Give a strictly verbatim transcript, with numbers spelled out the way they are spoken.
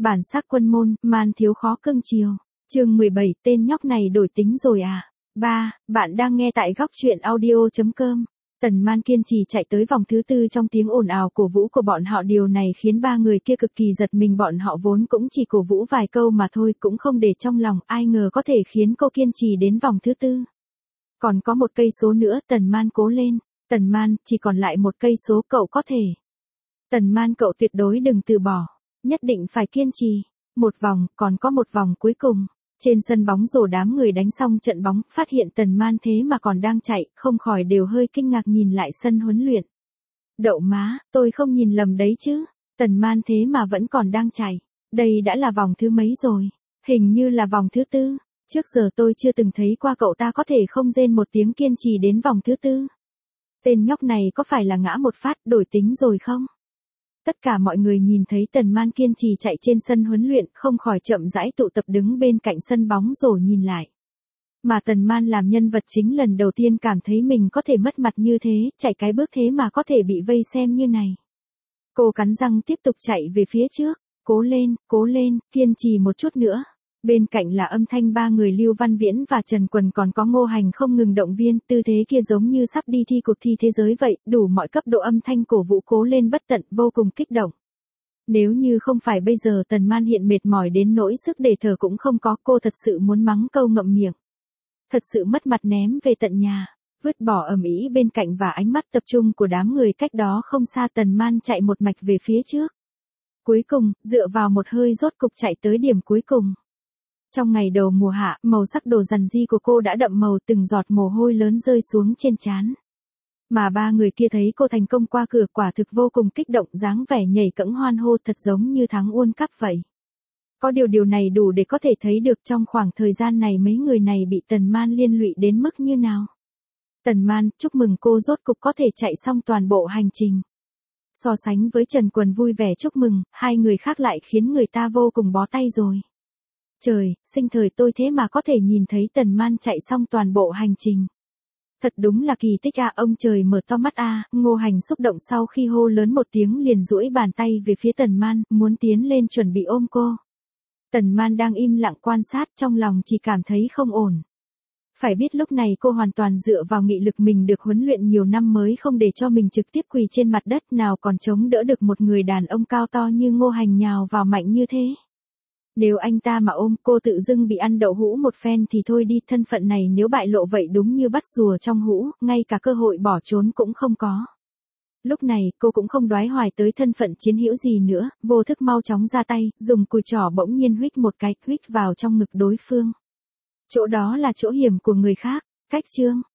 Bản sắc quân môn, man thiếu khó cưng chiều. Chương mười bảy, tên nhóc này đổi tính rồi à? ba. Bạn đang nghe tại góc truyện audio chấm com. Tần Man kiên trì chạy tới vòng thứ tư trong tiếng ồn ào cổ vũ của bọn họ, điều này khiến ba người kia cực kỳ giật mình, bọn họ vốn cũng chỉ cổ vũ vài câu mà thôi, cũng không để trong lòng, ai ngờ có thể khiến cô kiên trì đến vòng thứ tư. Còn có một cây số nữa, Tần Man cố lên. Tần Man, chỉ còn lại một cây số, cậu có thể. Tần Man, cậu tuyệt đối đừng từ bỏ, nhất định phải kiên trì. Một vòng, còn có một vòng cuối cùng. Trên sân bóng rổ đám người đánh xong trận bóng, phát hiện Tần Man thế mà còn đang chạy, không khỏi đều hơi kinh ngạc nhìn lại sân huấn luyện. Đậu má, tôi không nhìn lầm đấy chứ. Tần Man thế mà vẫn còn đang chạy. Đây đã là vòng thứ mấy rồi? Hình như là vòng thứ tư. Trước giờ tôi chưa từng thấy qua cậu ta có thể không rên một tiếng kiên trì đến vòng thứ tư. Tên nhóc này có phải là ngã một phát đổi tính rồi không? Tất cả mọi người nhìn thấy Tần Man kiên trì chạy trên sân huấn luyện, không khỏi chậm rãi tụ tập đứng bên cạnh sân bóng rổ nhìn lại. Mà Tần Man làm nhân vật chính lần đầu tiên cảm thấy mình có thể mất mặt như thế, chạy cái bước thế mà có thể bị vây xem như này. Cô cắn răng tiếp tục chạy về phía trước. Cố lên, cố lên, kiên trì một chút nữa. Bên cạnh là âm thanh ba người Lưu Văn Viễn và Trần Quần, còn có Ngô Hành không ngừng động viên, tư thế kia giống như sắp đi thi cuộc thi thế giới vậy, đủ mọi cấp độ âm thanh cổ vũ cố lên bất tận, vô cùng kích động. Nếu như không phải bây giờ Tần Man hiện mệt mỏi đến nỗi sức để thở cũng không có, cô thật sự muốn mắng câu ngậm miệng. Thật sự mất mặt ném về tận nhà, vứt bỏ ầm ĩ bên cạnh và ánh mắt tập trung của đám người cách đó không xa. Tần Man chạy một mạch về phía trước. Cuối cùng, dựa vào một hơi rốt cục chạy tới điểm cuối cùng. Trong ngày đầu mùa hạ, màu sắc đồ rằn di của cô đã đậm màu, từng giọt mồ hôi lớn rơi xuống trên trán. Mà ba người kia thấy cô thành công qua cửa, quả thực vô cùng kích động, dáng vẻ nhảy cẫng hoan hô thật giống như thắng World Cup vậy. Có điều điều này đủ để có thể thấy được trong khoảng thời gian này mấy người này bị Tần Man liên lụy đến mức như nào. Tần Man, chúc mừng cô rốt cục có thể chạy xong toàn bộ hành trình. So sánh với Trần Quần vui vẻ chúc mừng, hai người khác lại khiến người ta vô cùng bó tay rồi. Trời, sinh thời tôi thế mà có thể nhìn thấy Tần Man chạy xong toàn bộ hành trình. Thật đúng là kỳ tích à, ông trời mở to mắt à. Ngô Hành xúc động sau khi hô lớn một tiếng liền duỗi bàn tay về phía Tần Man, muốn tiến lên chuẩn bị ôm cô. Tần Man đang im lặng quan sát, trong lòng chỉ cảm thấy không ổn. Phải biết lúc này cô hoàn toàn dựa vào nghị lực mình được huấn luyện nhiều năm mới không để cho mình trực tiếp quỳ trên mặt đất, nào còn chống đỡ được một người đàn ông cao to như Ngô Hành nhào vào mạnh như thế. Nếu anh ta mà ôm cô tự dưng bị ăn đậu hũ một phen thì thôi đi, thân phận này nếu bại lộ vậy đúng như bắt rùa trong hũ, ngay cả cơ hội bỏ trốn cũng không có. Lúc này cô cũng không đoái hoài tới thân phận chiến hữu gì nữa, vô thức mau chóng ra tay, dùng cùi trỏ bỗng nhiên huých một cái, huých vào trong ngực đối phương. Chỗ đó là chỗ hiểm của người khác, cách chương.